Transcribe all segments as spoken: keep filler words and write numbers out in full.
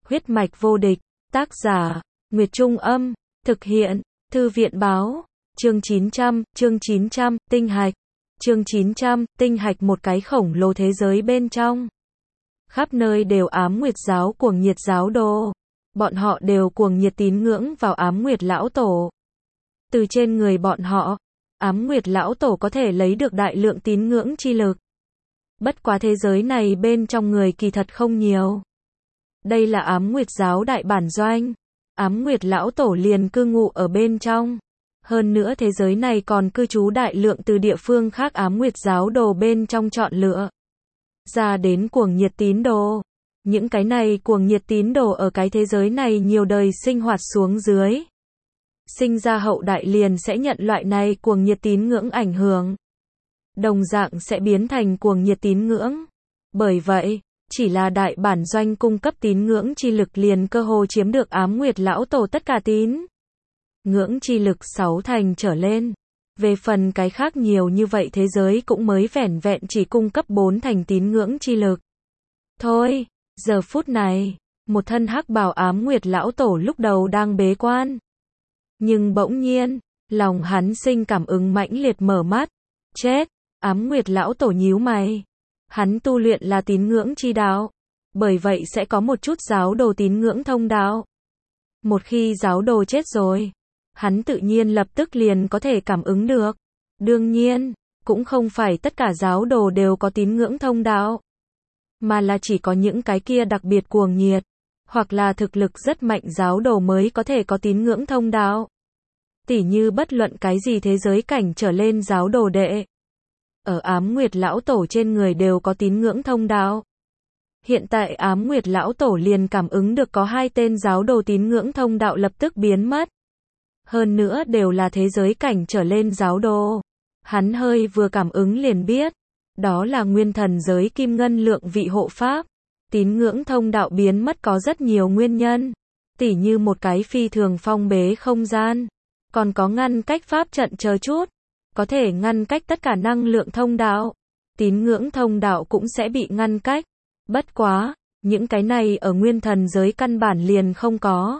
Huyết mạch vô địch, tác giả, Nguyệt Trung Âm, thực hiện, Thư viện Báo, chương chín trăm, chương chín trăm, tinh hạch, chương chín trăm, tinh hạch một cái khổng lồ thế giới bên trong. Khắp nơi đều ám nguyệt giáo cuồng nhiệt giáo đồ. Bọn họ đều cuồng nhiệt tín ngưỡng vào ám nguyệt lão tổ. Từ trên người bọn họ, ám nguyệt lão tổ có thể lấy được đại lượng tín ngưỡng chi lực. Bất quá thế giới này bên trong người kỳ thật không nhiều. Đây là ám nguyệt giáo đại bản doanh. Ám nguyệt lão tổ liền cư ngụ ở bên trong. Hơn nữa thế giới này còn cư trú đại lượng từ địa phương khác ám nguyệt giáo đồ bên trong chọn lựa. Ra đến cuồng nhiệt tín đồ. Những cái này cuồng nhiệt tín đồ ở cái thế giới này nhiều đời sinh hoạt xuống dưới. Sinh ra hậu đại liền sẽ nhận loại này cuồng nhiệt tín ngưỡng ảnh hưởng. Đồng dạng sẽ biến thành cuồng nhiệt tín ngưỡng. Bởi vậy, chỉ là đại bản doanh cung cấp tín ngưỡng chi lực liền cơ hồ chiếm được ám nguyệt lão tổ tất cả tín ngưỡng chi lực sáu thành trở lên. Về phần cái khác nhiều như vậy thế giới cũng mới vẻn vẹn chỉ cung cấp bốn thành tín ngưỡng chi lực. Thôi, giờ phút này, một thân hắc bào ám nguyệt lão tổ lúc đầu đang bế quan. Nhưng bỗng nhiên, lòng hắn sinh cảm ứng mãnh liệt mở mắt. Chết, ám nguyệt lão tổ nhíu mày. Hắn tu luyện là tín ngưỡng chi đạo. Bởi vậy sẽ có một chút giáo đồ tín ngưỡng thông đạo. Một khi giáo đồ chết rồi, hắn tự nhiên lập tức liền có thể cảm ứng được. Đương nhiên, cũng không phải tất cả giáo đồ đều có tín ngưỡng thông đạo. Mà là chỉ có những cái kia đặc biệt cuồng nhiệt. Hoặc là thực lực rất mạnh giáo đồ mới có thể có tín ngưỡng thông đạo. Tỉ như bất luận cái gì thế giới cảnh trở lên giáo đồ đệ. Ở ám nguyệt lão tổ trên người đều có tín ngưỡng thông đạo. Hiện tại ám nguyệt lão tổ liền cảm ứng được có hai tên giáo đồ tín ngưỡng thông đạo lập tức biến mất. Hơn nữa đều là thế giới cảnh trở lên giáo đồ. Hắn hơi vừa cảm ứng liền biết. Đó là nguyên thần giới kim ngân lượng vị hộ pháp. Tín ngưỡng thông đạo biến mất có rất nhiều nguyên nhân. Tỉ như một cái phi thường phong bế không gian. Còn có ngăn cách pháp trận chờ chút. Có thể ngăn cách tất cả năng lượng thông đạo. Tín ngưỡng thông đạo cũng sẽ bị ngăn cách. Bất quá, những cái này ở nguyên thần giới căn bản liền không có.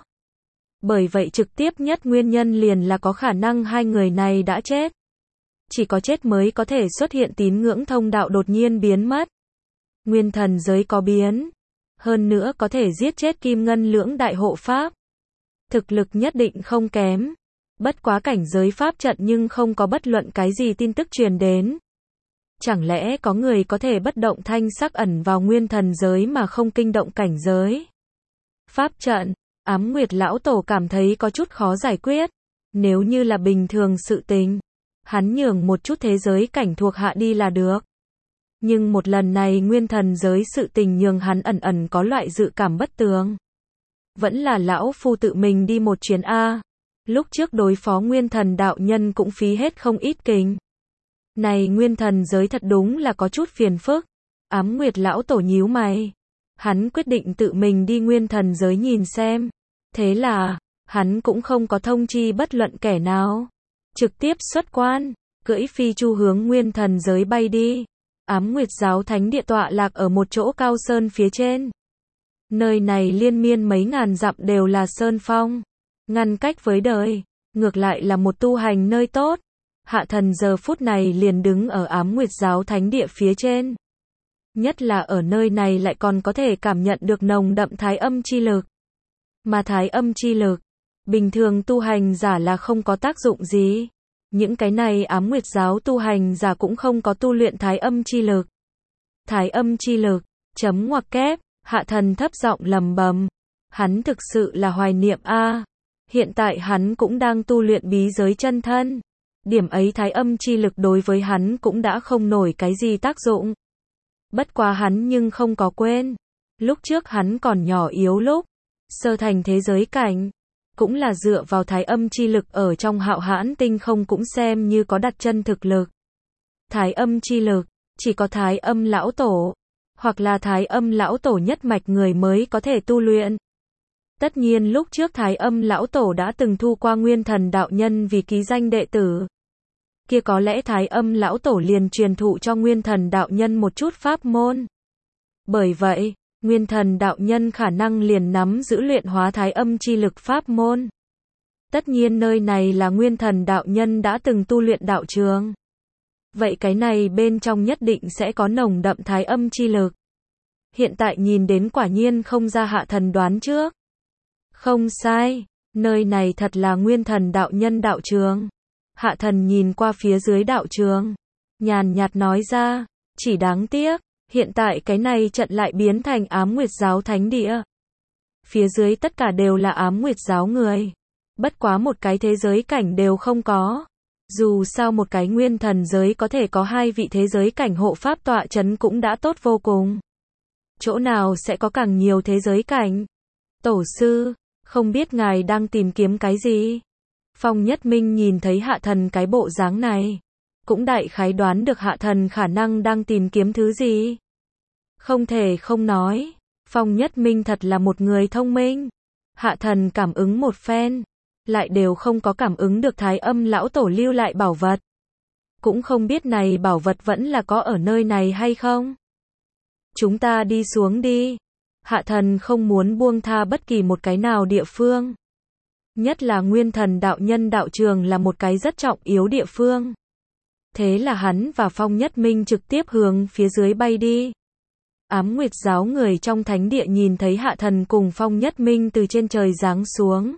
Bởi vậy trực tiếp nhất nguyên nhân liền là có khả năng hai người này đã chết. Chỉ có chết mới có thể xuất hiện tín ngưỡng thông đạo đột nhiên biến mất. Nguyên thần giới có biến. Hơn nữa có thể giết chết kim ngân lưỡng đại hộ pháp. Thực lực nhất định không kém. Bất quá cảnh giới pháp trận nhưng không có bất luận cái gì tin tức truyền đến. Chẳng lẽ có người có thể bất động thanh sắc ẩn vào nguyên thần giới mà không kinh động cảnh giới? Pháp trận, ám nguyệt lão tổ cảm thấy có chút khó giải quyết. Nếu như là bình thường sự tình, hắn nhường một chút thế giới cảnh thuộc hạ đi là được. Nhưng một lần này nguyên thần giới sự tình nhường hắn ẩn ẩn có loại dự cảm bất tường. Vẫn là lão phu tự mình đi một chuyến A. Lúc trước đối phó nguyên thần đạo nhân cũng phí hết không ít kình. Này nguyên thần giới thật đúng là có chút phiền phức. Ám nguyệt lão tổ nhíu mày. Hắn quyết định tự mình đi nguyên thần giới nhìn xem. Thế là, hắn cũng không có thông chi bất luận kẻ nào. Trực tiếp xuất quan, cưỡi phi chu hướng nguyên thần giới bay đi. Ám nguyệt giáo thánh địa tọa lạc ở một chỗ cao sơn phía trên. Nơi này liên miên mấy ngàn dặm đều là sơn phong. Ngăn cách với đời, ngược lại là một tu hành nơi tốt. Hạ thần giờ phút này liền đứng ở ám nguyệt giáo thánh địa phía trên. Nhất là ở nơi này lại còn có thể cảm nhận được nồng đậm thái âm chi lực. Mà thái âm chi lực, bình thường tu hành giả là không có tác dụng gì. Những cái này ám nguyệt giáo tu hành giả cũng không có tu luyện thái âm chi lực. Thái âm chi lực, chấm ngoặc kép, hạ thần thấp giọng lầm bầm. Hắn thực sự là hoài niệm a. Hiện tại hắn cũng đang tu luyện bí giới chân thân. Điểm ấy thái âm chi lực đối với hắn cũng đã không nổi cái gì tác dụng. Bất quá hắn nhưng không có quên. Lúc trước hắn còn nhỏ yếu lúc, sơ thành thế giới cảnh. Cũng là dựa vào thái âm chi lực ở trong hạo hãn tinh không cũng xem như có đặt chân thực lực. Thái âm chi lực, chỉ có thái âm lão tổ. Hoặc là thái âm lão tổ nhất mạch người mới có thể tu luyện. Tất nhiên lúc trước thái âm lão tổ đã từng thu qua nguyên thần đạo nhân vì ký danh đệ tử. Kia có lẽ thái âm lão tổ liền truyền thụ cho nguyên thần đạo nhân một chút pháp môn. Bởi vậy, Nguyên thần đạo nhân khả năng liền nắm giữ luyện hóa thái âm chi lực pháp môn. Tất nhiên nơi này là nguyên thần đạo nhân đã từng tu luyện đạo trường. Vậy cái này bên trong nhất định sẽ có nồng đậm thái âm chi lực. Hiện tại nhìn đến quả nhiên không ra hạ thần đoán trước. Không sai, nơi này thật là nguyên thần đạo nhân đạo trường. Hạ thần nhìn qua phía dưới đạo trường, nhàn nhạt nói ra, chỉ đáng tiếc, hiện tại cái này trận lại biến thành Ám Nguyệt giáo thánh địa. Phía dưới tất cả đều là Ám Nguyệt giáo người. Bất quá một cái thế giới cảnh đều không có. Dù sao một cái nguyên thần giới có thể có hai vị thế giới cảnh hộ pháp tọa chấn cũng đã tốt vô cùng. Chỗ nào sẽ có càng nhiều thế giới cảnh? Tổ sư, không biết ngài đang tìm kiếm cái gì? Phong Nhất Minh nhìn thấy hạ thần cái bộ dáng này, cũng đại khái đoán được hạ thần khả năng đang tìm kiếm thứ gì. Không thể không nói, Phong Nhất Minh thật là một người thông minh. Hạ thần cảm ứng một phen, lại đều không có cảm ứng được Thái Âm lão tổ lưu lại bảo vật. Cũng không biết này bảo vật vẫn là có ở nơi này hay không. Chúng ta đi xuống đi. Hạ thần không muốn buông tha bất kỳ một cái nào địa phương. Nhất là nguyên thần đạo nhân đạo trường là một cái rất trọng yếu địa phương. Thế là hắn và Phong Nhất Minh trực tiếp hướng phía dưới bay đi. Ám Nguyệt giáo người trong thánh địa nhìn thấy hạ thần cùng Phong Nhất Minh từ trên trời giáng xuống.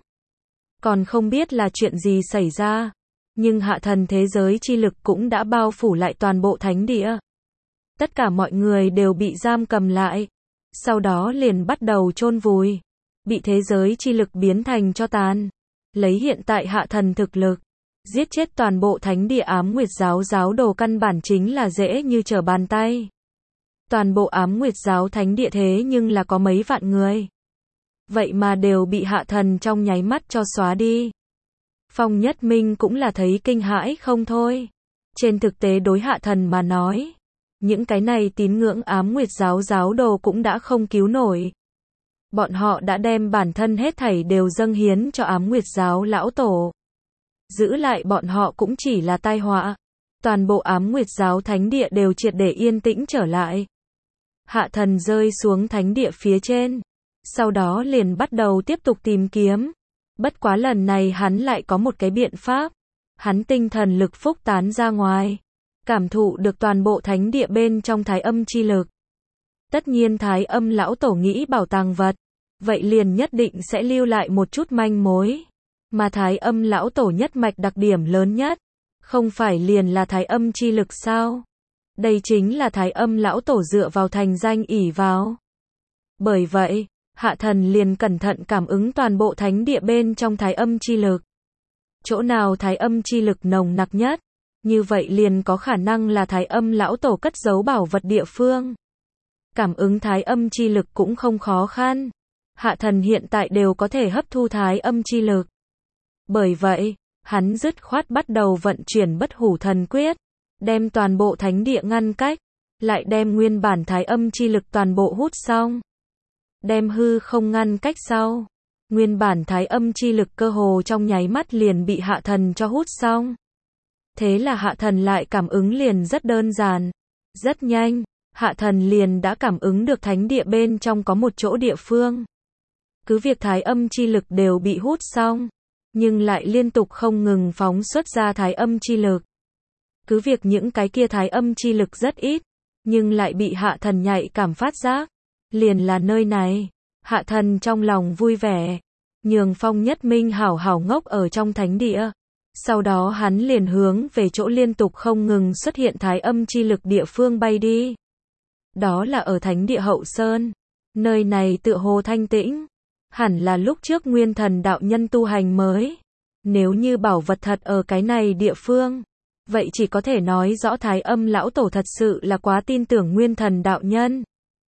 Còn không biết là chuyện gì xảy ra. Nhưng hạ thần thế giới chi lực cũng đã bao phủ lại toàn bộ thánh địa. Tất cả mọi người đều bị giam cầm lại. Sau đó liền bắt đầu chôn vùi. Bị thế giới chi lực biến thành tro tàn. Lấy hiện tại hạ thần thực lực. Giết chết toàn bộ thánh địa Ám Nguyệt giáo giáo đồ căn bản chính là dễ như trở bàn tay. Toàn bộ Ám Nguyệt giáo thánh địa thế nhưng là có mấy vạn người. Vậy mà đều bị hạ thần trong nháy mắt cho xóa đi. Phong Nhất Minh cũng là thấy kinh hãi không thôi. Trên thực tế đối hạ thần mà nói, những cái này tín ngưỡng Ám Nguyệt giáo giáo đồ cũng đã không cứu nổi. Bọn họ đã đem bản thân hết thảy đều dâng hiến cho Ám Nguyệt giáo lão tổ. Giữ lại bọn họ cũng chỉ là tai họa. Toàn bộ Ám Nguyệt giáo thánh địa đều triệt để yên tĩnh trở lại. Hạ thần rơi xuống thánh địa phía trên. Sau đó liền bắt đầu tiếp tục tìm kiếm. Bất quá lần này hắn lại có một cái biện pháp. Hắn tinh thần lực phúc tán ra ngoài. Cảm thụ được toàn bộ thánh địa bên trong thái âm chi lực. Tất nhiên thái âm lão tổ nghĩ bảo tàng vật. Vậy liền nhất định sẽ lưu lại một chút manh mối. Mà thái âm lão tổ nhất mạch đặc điểm lớn nhất. Không phải liền là thái âm chi lực sao? Đây chính là thái âm lão tổ dựa vào thành danh ỷ vào. Bởi vậy, hạ thần liền cẩn thận cảm ứng toàn bộ thánh địa bên trong thái âm chi lực. Chỗ nào thái âm chi lực nồng nặc nhất, như vậy liền có khả năng là thái âm lão tổ cất giấu bảo vật địa phương. Cảm ứng thái âm chi lực cũng không khó khăn. Hạ thần hiện tại đều có thể hấp thu thái âm chi lực. Bởi vậy, hắn dứt khoát bắt đầu vận chuyển bất hủ thần quyết, đem toàn bộ thánh địa ngăn cách, lại đem nguyên bản thái âm chi lực toàn bộ hút xong. Đem hư không ngăn cách sau. Nguyên bản thái âm chi lực cơ hồ trong nháy mắt liền bị hạ thần cho hút xong. Thế là hạ thần lại cảm ứng liền rất đơn giản. Rất nhanh, hạ thần liền đã cảm ứng được thánh địa bên trong có một chỗ địa phương. Cứ việc thái âm chi lực đều bị hút xong, nhưng lại liên tục không ngừng phóng xuất ra thái âm chi lực. Cứ việc những cái kia thái âm chi lực rất ít, nhưng lại bị hạ thần nhạy cảm phát giác. Liền là nơi này. Hạ thần trong lòng vui vẻ. Nhường Phong Nhất Minh hảo hảo ngốc ở trong thánh địa. Sau đó hắn liền hướng về chỗ liên tục không ngừng xuất hiện thái âm chi lực địa phương bay đi. Đó là ở thánh địa Hậu Sơn. Nơi này tựa hồ thanh tĩnh. Hẳn là lúc trước nguyên thần đạo nhân tu hành mới. Nếu như bảo vật thật ở cái này địa phương, vậy chỉ có thể nói rõ thái âm lão tổ thật sự là quá tin tưởng nguyên thần đạo nhân.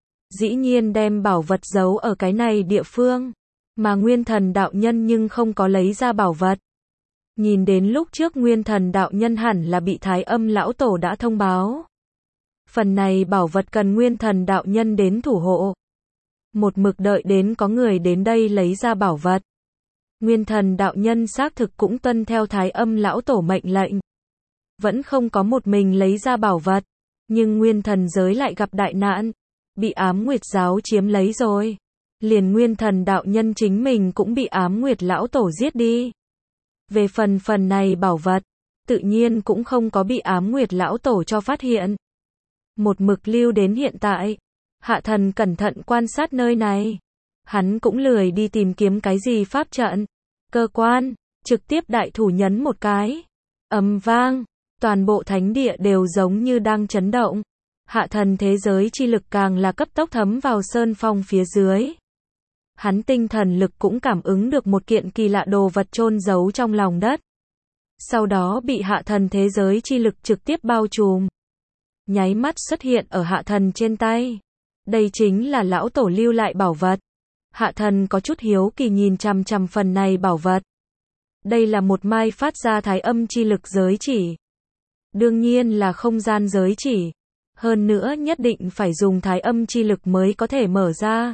Dĩ nhiên đem bảo vật giấu ở cái này địa phương, mà nguyên thần đạo nhân nhưng không có lấy ra bảo vật. Nhìn đến lúc trước nguyên thần đạo nhân hẳn là bị thái âm lão tổ đã thông báo. Phần này bảo vật cần nguyên thần đạo nhân đến thủ hộ. Một mực đợi đến có người đến đây lấy ra bảo vật. Nguyên thần đạo nhân xác thực cũng tuân theo thái âm lão tổ mệnh lệnh. Vẫn không có một mình lấy ra bảo vật, nhưng nguyên thần giới lại gặp đại nạn. bị ám nguyệt giáo chiếm lấy rồi. Liền nguyên thần đạo nhân chính mình cũng bị ám nguyệt lão tổ giết đi. Về phần phần này bảo vật, tự nhiên cũng không có bị ám nguyệt lão tổ cho phát hiện. Một mực lưu đến hiện tại, Hạ Thần cẩn thận quan sát nơi này. Hắn cũng lười đi tìm kiếm cái gì pháp trận, cơ quan, trực tiếp đại thủ nhấn một cái. Ầm vang, toàn bộ thánh địa đều giống như đang chấn động. Hạ Thần thế giới chi lực càng là cấp tốc thấm vào sơn phong phía dưới. Hắn tinh thần lực cũng cảm ứng được một kiện kỳ lạ đồ vật chôn giấu trong lòng đất. Sau đó bị Hạ Thần thế giới chi lực trực tiếp bao trùm. Nháy mắt xuất hiện ở Hạ Thần trên tay. Đây chính là lão tổ lưu lại bảo vật. Hạ Thần có chút hiếu kỳ nhìn chằm chằm phần này bảo vật. Đây là một mai phát ra thái âm chi lực giới chỉ. Đương nhiên là không gian giới chỉ. Hơn nữa nhất định phải dùng thái âm chi lực mới có thể mở ra.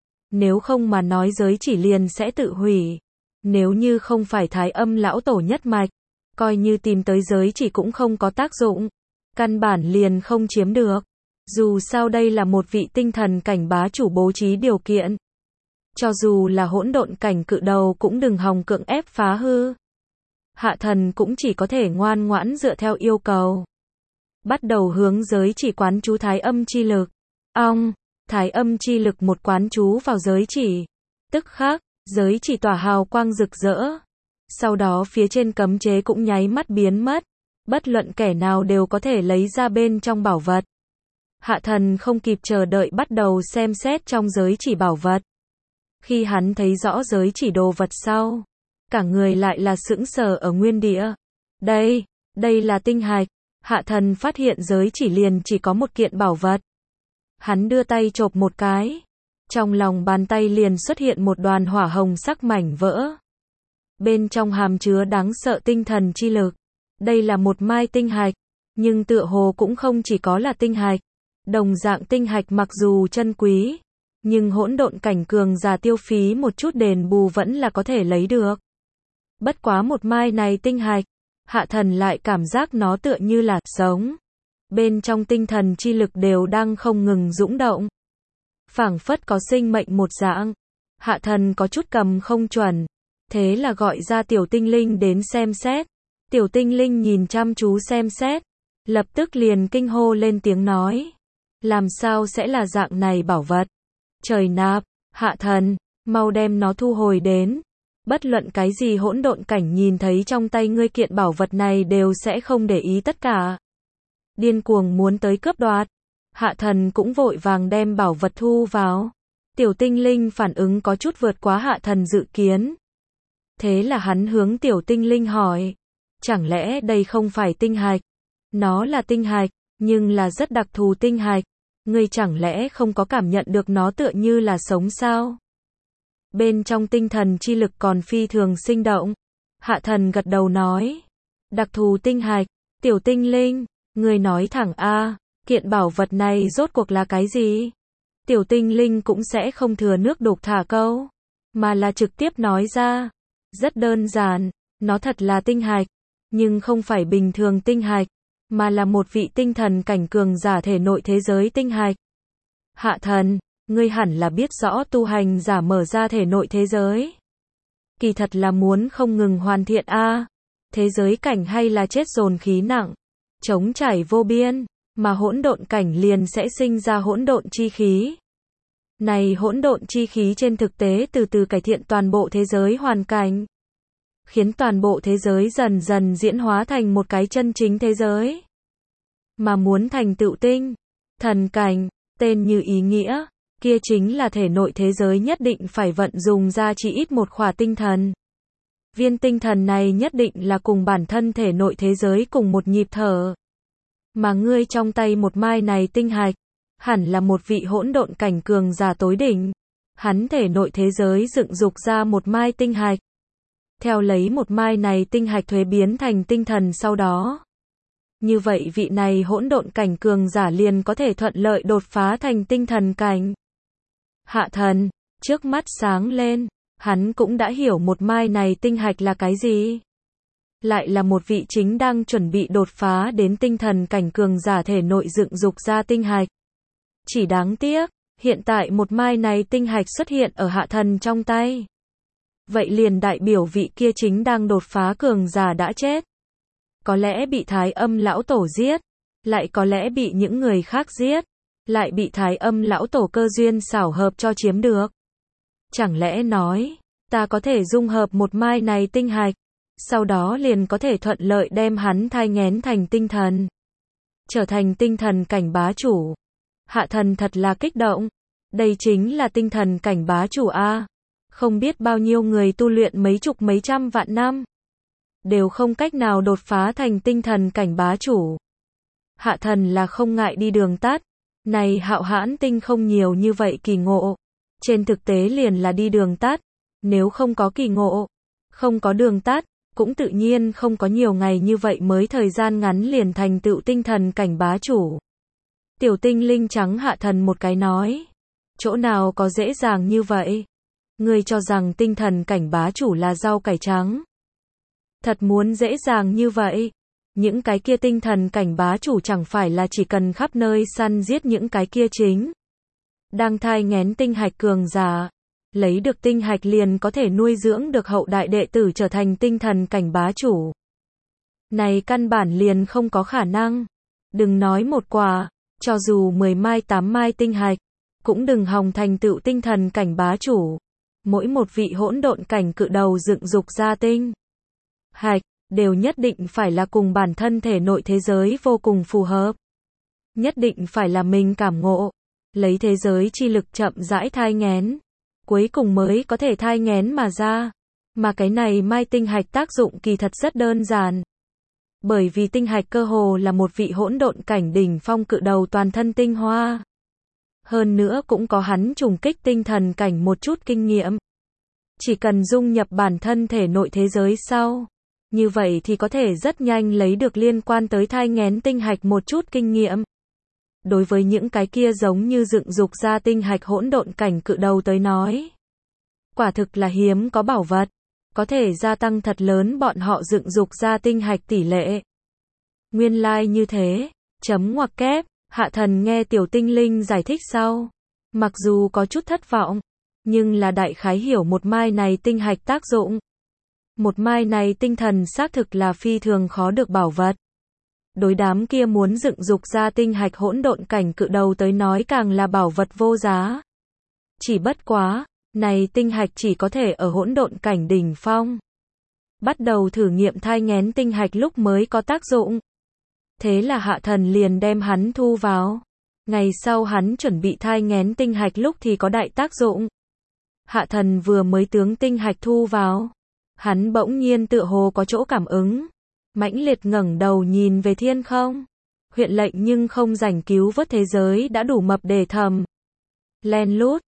Nếu không mà nói giới chỉ liền sẽ tự hủy. Nếu như không phải thái âm lão tổ nhất mạch, coi như tìm tới giới chỉ cũng không có tác dụng. Căn bản liền không chiếm được. Dù sao đây là một vị tinh thần cảnh bá chủ bố trí điều kiện. Cho dù là hỗn độn cảnh cự đầu cũng đừng hòng cưỡng ép phá hư. Hạ Thần cũng chỉ có thể ngoan ngoãn dựa theo yêu cầu. Bắt đầu hướng giới chỉ quán chú thái âm chi lực. Ong, thái âm chi lực một quán chú vào giới chỉ. Tức khắc, giới chỉ tỏa hào quang rực rỡ. Sau đó phía trên cấm chế cũng nháy mắt biến mất. Bất luận kẻ nào đều có thể lấy ra bên trong bảo vật. Hạ Thần không kịp chờ đợi bắt đầu xem xét trong giới chỉ bảo vật. Khi hắn thấy rõ giới chỉ đồ vật sau, cả người lại là sững sờ ở nguyên địa. Đây, đây là tinh hạch. Hạ Thần phát hiện giới chỉ liền chỉ có một kiện bảo vật. Hắn đưa tay chộp một cái. Trong lòng bàn tay liền xuất hiện một đoàn hỏa hồng sắc mảnh vỡ. Bên trong hàm chứa đáng sợ tinh thần chi lực. Đây là một mai tinh hạch, nhưng tựa hồ cũng không chỉ có là tinh hạch. Đồng dạng tinh hạch mặc dù chân quý, nhưng hỗn độn cảnh cường giả tiêu phí một chút đền bù vẫn là có thể lấy được. Bất quá một mai này tinh hạch, Hạ Thần lại cảm giác nó tựa như là sống. Bên trong tinh thần chi lực đều đang không ngừng dũng động. Phảng phất có sinh mệnh một dạng. Hạ Thần có chút cầm không chuẩn. Thế là gọi ra tiểu tinh linh đến xem xét. Tiểu tinh linh nhìn chăm chú xem xét. Lập tức liền kinh hô lên tiếng nói. Làm sao sẽ là dạng này bảo vật? Trời nạp, Hạ Thần, mau đem nó thu hồi đến. Bất luận cái gì hỗn độn cảnh nhìn thấy trong tay ngươi kiện bảo vật này đều sẽ không để ý tất cả. Điên cuồng muốn tới cướp đoạt. Hạ Thần cũng vội vàng đem bảo vật thu vào. Tiểu tinh linh phản ứng có chút vượt quá Hạ Thần dự kiến. Thế là hắn hướng tiểu tinh linh hỏi. Chẳng lẽ đây không phải tinh hạch? Nó là tinh hạch, nhưng là rất đặc thù tinh hạch. Ngươi chẳng lẽ không có cảm nhận được nó tựa như là sống sao? Bên trong tinh thần chi lực còn phi thường sinh động. Hạ Thần gật đầu nói. Đặc thù tinh hạch, tiểu tinh linh, ngươi nói thẳng a, kiện bảo vật này rốt cuộc là cái gì? Tiểu tinh linh cũng sẽ không thừa nước đục thả câu, mà là trực tiếp nói ra. Rất đơn giản, nó thật là tinh hạch, nhưng không phải bình thường tinh hạch, mà là một vị tinh thần cảnh cường giả thể nội thế giới tinh hạch. Hạ Thần, ngươi hẳn là biết rõ tu hành giả mở ra thể nội thế giới. Kỳ thật là muốn không ngừng hoàn thiện a, thế giới cảnh hay là chết dồn khí nặng, chống trải vô biên, mà hỗn độn cảnh liền sẽ sinh ra hỗn độn chi khí. Này hỗn độn chi khí trên thực tế từ từ cải thiện toàn bộ thế giới hoàn cảnh, khiến toàn bộ thế giới dần dần diễn hóa thành một cái chân chính thế giới. Mà muốn thành tựu tinh thần cảnh, tên như ý nghĩa, kia chính là thể nội thế giới nhất định phải vận dùng ra chỉ ít một khỏa tinh thần. Viên tinh thần này nhất định là cùng bản thân thể nội thế giới cùng một nhịp thở. Mà ngươi trong tay một mai này tinh hạch, hẳn là một vị hỗn độn cảnh cường giả tối đỉnh. Hắn thể nội thế giới dựng dục ra một mai tinh hạch. Theo lấy một mai này tinh hạch thuế biến thành tinh thần sau đó. Như vậy vị này hỗn độn cảnh cường giả liền có thể thuận lợi đột phá thành tinh thần cảnh. Hạ Thần, trước mắt sáng lên, hắn cũng đã hiểu một mai này tinh hạch là cái gì. Lại là một vị chính đang chuẩn bị đột phá đến tinh thần cảnh cường giả thể nội dựng dục ra tinh hạch. Chỉ đáng tiếc, hiện tại một mai này tinh hạch xuất hiện ở hạ thần trong tay. Vậy liền đại biểu vị kia chính đang đột phá cường giả đã chết. Có lẽ bị Thái Âm lão tổ giết, lại có lẽ bị những người khác giết, lại bị Thái Âm lão tổ cơ duyên xảo hợp cho chiếm được. Chẳng lẽ nói, ta có thể dung hợp một mai này tinh hạch, sau đó liền có thể thuận lợi đem hắn thai nghén thành tinh thần, trở thành tinh thần cảnh bá chủ. Hạ thần thật là kích động. Đây chính là tinh thần cảnh bá chủ a. Không biết bao nhiêu người tu luyện mấy chục mấy trăm vạn năm, đều không cách nào đột phá thành tinh thần cảnh bá chủ. Hạ thần là không ngại đi đường tắt. Này Hạo Hãn tinh không nhiều như vậy kỳ ngộ. Trên thực tế liền là đi đường tắt. Nếu không có kỳ ngộ, không có đường tắt, cũng tự nhiên không có nhiều ngày như vậy mới thời gian ngắn liền thành tựu tinh thần cảnh bá chủ. Tiểu tinh linh trắng hạ thần một cái nói. Chỗ nào có dễ dàng như vậy? Ngươi cho rằng tinh thần cảnh bá chủ là rau cải trắng? Thật muốn dễ dàng như vậy? Những cái kia tinh thần cảnh bá chủ chẳng phải là chỉ cần khắp nơi săn giết những cái kia chính đang thai nghén tinh hạch cường giả, lấy được tinh hạch liền có thể nuôi dưỡng được hậu đại đệ tử trở thành tinh thần cảnh bá chủ. Này căn bản liền không có khả năng. Đừng nói một quả, cho dù mười mai tám mai tinh hạch, cũng đừng hòng thành tựu tinh thần cảnh bá chủ. Mỗi một vị hỗn độn cảnh cự đầu dựng dục ra tinh hạch, đều nhất định phải là cùng bản thân thể nội thế giới vô cùng phù hợp. Nhất định phải là mình cảm ngộ, lấy thế giới chi lực chậm rãi thai nghén, cuối cùng mới có thể thai nghén mà ra. Mà cái này mai tinh hạch tác dụng kỳ thật rất đơn giản. Bởi vì tinh hạch cơ hồ là một vị hỗn độn cảnh đỉnh phong cự đầu toàn thân tinh hoa. Hơn nữa cũng có hắn trùng kích tinh thần cảnh một chút kinh nghiệm. Chỉ cần dung nhập bản thân thể nội thế giới sau, như vậy thì có thể rất nhanh lấy được liên quan tới thai nghén tinh hạch một chút kinh nghiệm. Đối với những cái kia giống như dựng dục ra tinh hạch hỗn độn cảnh cự đầu tới nói, quả thực là hiếm có bảo vật, có thể gia tăng thật lớn bọn họ dựng dục ra tinh hạch tỷ lệ. Nguyên lai like như thế, chấm ngoặc kép, hạ thần nghe tiểu tinh linh giải thích sau, mặc dù có chút thất vọng, nhưng là đại khái hiểu một mai này tinh hạch tác dụng. Một mai này tinh thần xác thực là phi thường khó được bảo vật. Đối đám kia muốn dựng dục ra tinh hạch hỗn độn cảnh cự đầu tới nói càng là bảo vật vô giá. Chỉ bất quá, này tinh hạch chỉ có thể ở hỗn độn cảnh đỉnh phong. Bắt đầu thử nghiệm thai nghén tinh hạch lúc mới có tác dụng. Thế là hạ thần liền đem hắn thu vào. Ngày sau hắn chuẩn bị thai nghén tinh hạch lúc thì có đại tác dụng. Hạ thần vừa mới tướng tinh hạch thu vào, hắn bỗng nhiên tựa hồ có chỗ cảm ứng. Mãnh liệt ngẩng đầu nhìn về thiên không. Huyện lệnh nhưng không rảnh cứu vớt thế giới đã đủ mập để thầm. Len lút,